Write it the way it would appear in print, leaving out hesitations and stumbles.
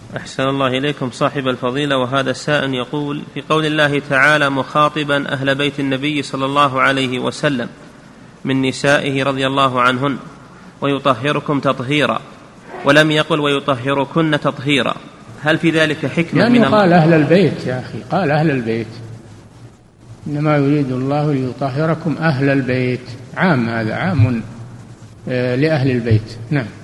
أحسن الله إليكم صاحب الفضيلة. وهذا السائل يقول: في قول الله تعالى مخاطبا أهل بيت النبي صلى الله عليه وسلم من نسائه رضي الله عنهن: ويطهركم تطهيرا، ولم يقل ويطهركن تطهيرا، هل في ذلك حكمة من الله؟ قال أهل البيت يا أخي، قال أهل البيت، إنما يريد الله ليطهركم أهل البيت، عام، هذا عام لأهل البيت. نعم.